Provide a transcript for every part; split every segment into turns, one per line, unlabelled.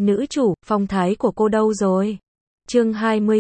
Nữ chủ, phong thái của cô đâu rồi? Chương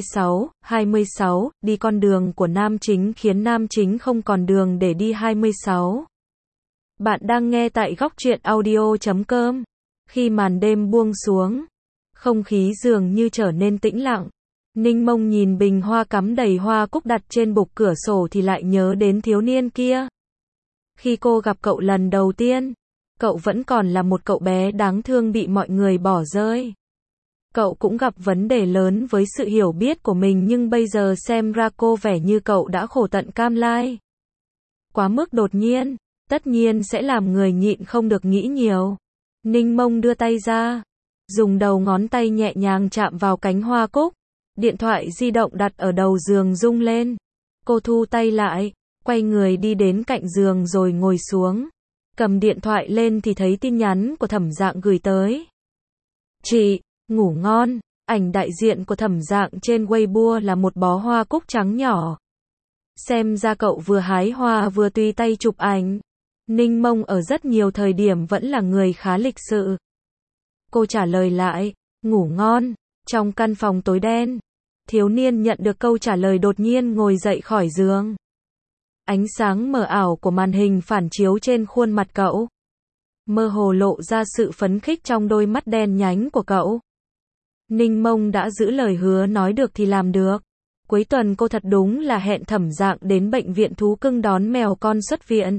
26, đi con đường của nam chính khiến nam chính không còn đường để đi 26. Bạn đang nghe tại góc truyện audio.com. Khi màn đêm buông xuống, không khí dường như trở nên tĩnh lặng. Ninh Mông nhìn bình hoa cắm đầy hoa cúc đặt trên bục cửa sổ thì lại nhớ đến thiếu niên kia. Khi cô gặp cậu lần đầu tiên, cậu vẫn còn là một cậu bé đáng thương bị mọi người bỏ rơi. Cậu cũng gặp vấn đề lớn với sự hiểu biết của mình, nhưng bây giờ xem ra cô vẻ như cậu đã khổ tận cam lai. Quá mức đột nhiên, tất nhiên sẽ làm người nhịn không được nghĩ nhiều. Ninh Mông đưa tay ra, dùng đầu ngón tay nhẹ nhàng chạm vào cánh hoa cúc. Điện thoại di động đặt ở đầu giường rung lên. Cô thu tay lại, quay người đi đến cạnh giường rồi ngồi xuống. Cầm điện thoại lên thì thấy tin nhắn của Thẩm Dạng gửi tới. Chị, ngủ ngon. Ảnh đại diện của Thẩm Dạng trên Weibo là một bó hoa cúc trắng nhỏ. Xem ra cậu vừa hái hoa vừa tùy tay chụp ảnh. Ninh Mông ở rất nhiều thời điểm vẫn là người khá lịch sự. Cô trả lời lại, ngủ ngon. Trong căn phòng tối đen, thiếu niên nhận được câu trả lời đột nhiên ngồi dậy khỏi giường. Ánh sáng mờ ảo của màn hình phản chiếu trên khuôn mặt cậu, mơ hồ lộ ra sự phấn khích trong đôi mắt đen nhánh của cậu. Ninh Mông đã giữ lời hứa, nói được thì làm được. Cuối tuần cô thật đúng là hẹn Thẩm Dạng đến bệnh viện thú cưng đón mèo con xuất viện.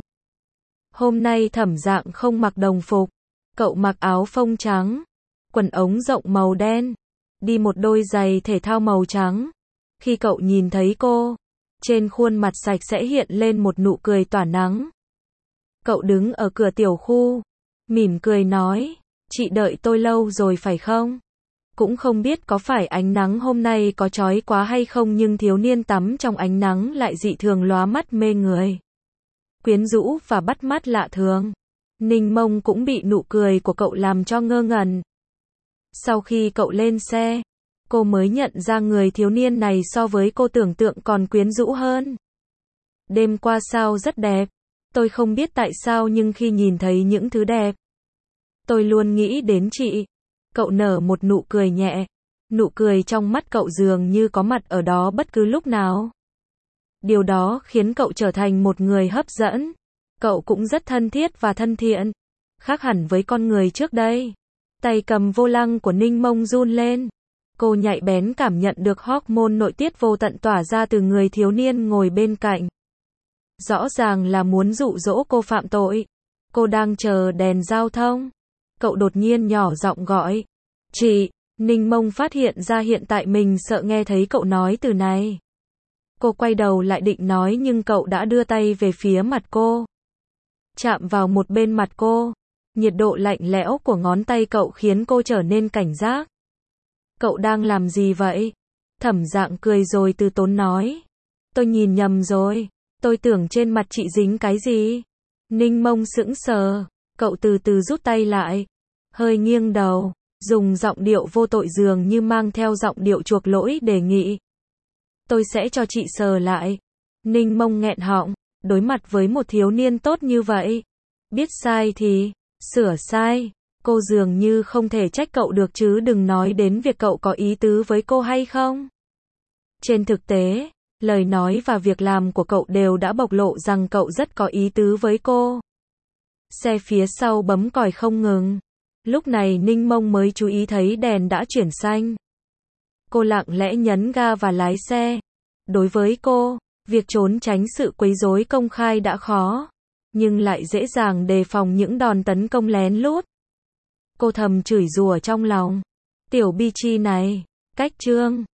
Hôm nay Thẩm Dạng không mặc đồng phục, cậu mặc áo phông trắng, quần ống rộng màu đen, đi một đôi giày thể thao màu trắng. Khi cậu nhìn thấy cô, trên khuôn mặt sạch sẽ hiện lên một nụ cười tỏa nắng. Cậu đứng ở cửa tiểu khu, mỉm cười nói, chị đợi tôi lâu rồi phải không? Cũng không biết có phải ánh nắng hôm nay có chói quá hay không, nhưng thiếu niên tắm trong ánh nắng lại dị thường lóa mắt mê người, quyến rũ và bắt mắt lạ thường. Ninh Mông cũng bị nụ cười của cậu làm cho ngơ ngẩn. Sau khi cậu lên xe, cô mới nhận ra người thiếu niên này so với cô tưởng tượng còn quyến rũ hơn. Đêm qua sao rất đẹp. Tôi không biết tại sao nhưng khi nhìn thấy những thứ đẹp, tôi luôn nghĩ đến chị. Cậu nở một nụ cười nhẹ. Nụ cười trong mắt cậu dường như có mặt ở đó bất cứ lúc nào. Điều đó khiến cậu trở thành một người hấp dẫn. Cậu cũng rất thân thiết và thân thiện, khác hẳn với con người trước đây. Tay cầm vô lăng của Ninh Mông run lên. Cô nhạy bén cảm nhận được hormone nội tiết vô tận tỏa ra từ người thiếu niên ngồi bên cạnh. Rõ ràng là muốn dụ dỗ cô phạm tội. Cô đang chờ đèn giao thông. Cậu đột nhiên nhỏ giọng gọi, chị. Ninh Mông phát hiện ra hiện tại mình sợ nghe thấy cậu nói từ này. Cô quay đầu lại định nói nhưng cậu đã đưa tay về phía mặt cô, chạm vào một bên mặt cô. Nhiệt độ lạnh lẽo của ngón tay cậu khiến cô trở nên cảnh giác. Cậu đang làm gì vậy? Thẩm Dạng cười rồi từ tốn nói. Tôi nhìn nhầm rồi. Tôi tưởng trên mặt chị dính cái gì. Ninh Mông sững sờ. Cậu từ từ rút tay lại, hơi nghiêng đầu, dùng giọng điệu vô tội dường như mang theo giọng điệu chuộc lỗi đề nghị. Tôi sẽ cho chị sờ lại. Ninh Mông nghẹn họng, đối mặt với một thiếu niên tốt như vậy. Biết sai thì sửa sai. Cô dường như không thể trách cậu được, chứ đừng nói đến việc cậu có ý tứ với cô hay không. Trên thực tế, lời nói và việc làm của cậu đều đã bộc lộ rằng cậu rất có ý tứ với cô. Xe phía sau bấm còi không ngừng. Lúc này Ninh Mông mới chú ý thấy đèn đã chuyển xanh. Cô lặng lẽ nhấn ga và lái xe. Đối với cô, việc trốn tránh sự quấy rối công khai đã khó, nhưng lại dễ dàng đề phòng những đòn tấn công lén lút. Cô thầm chửi rủa trong lòng. Tiểu bi chi này, cách trương.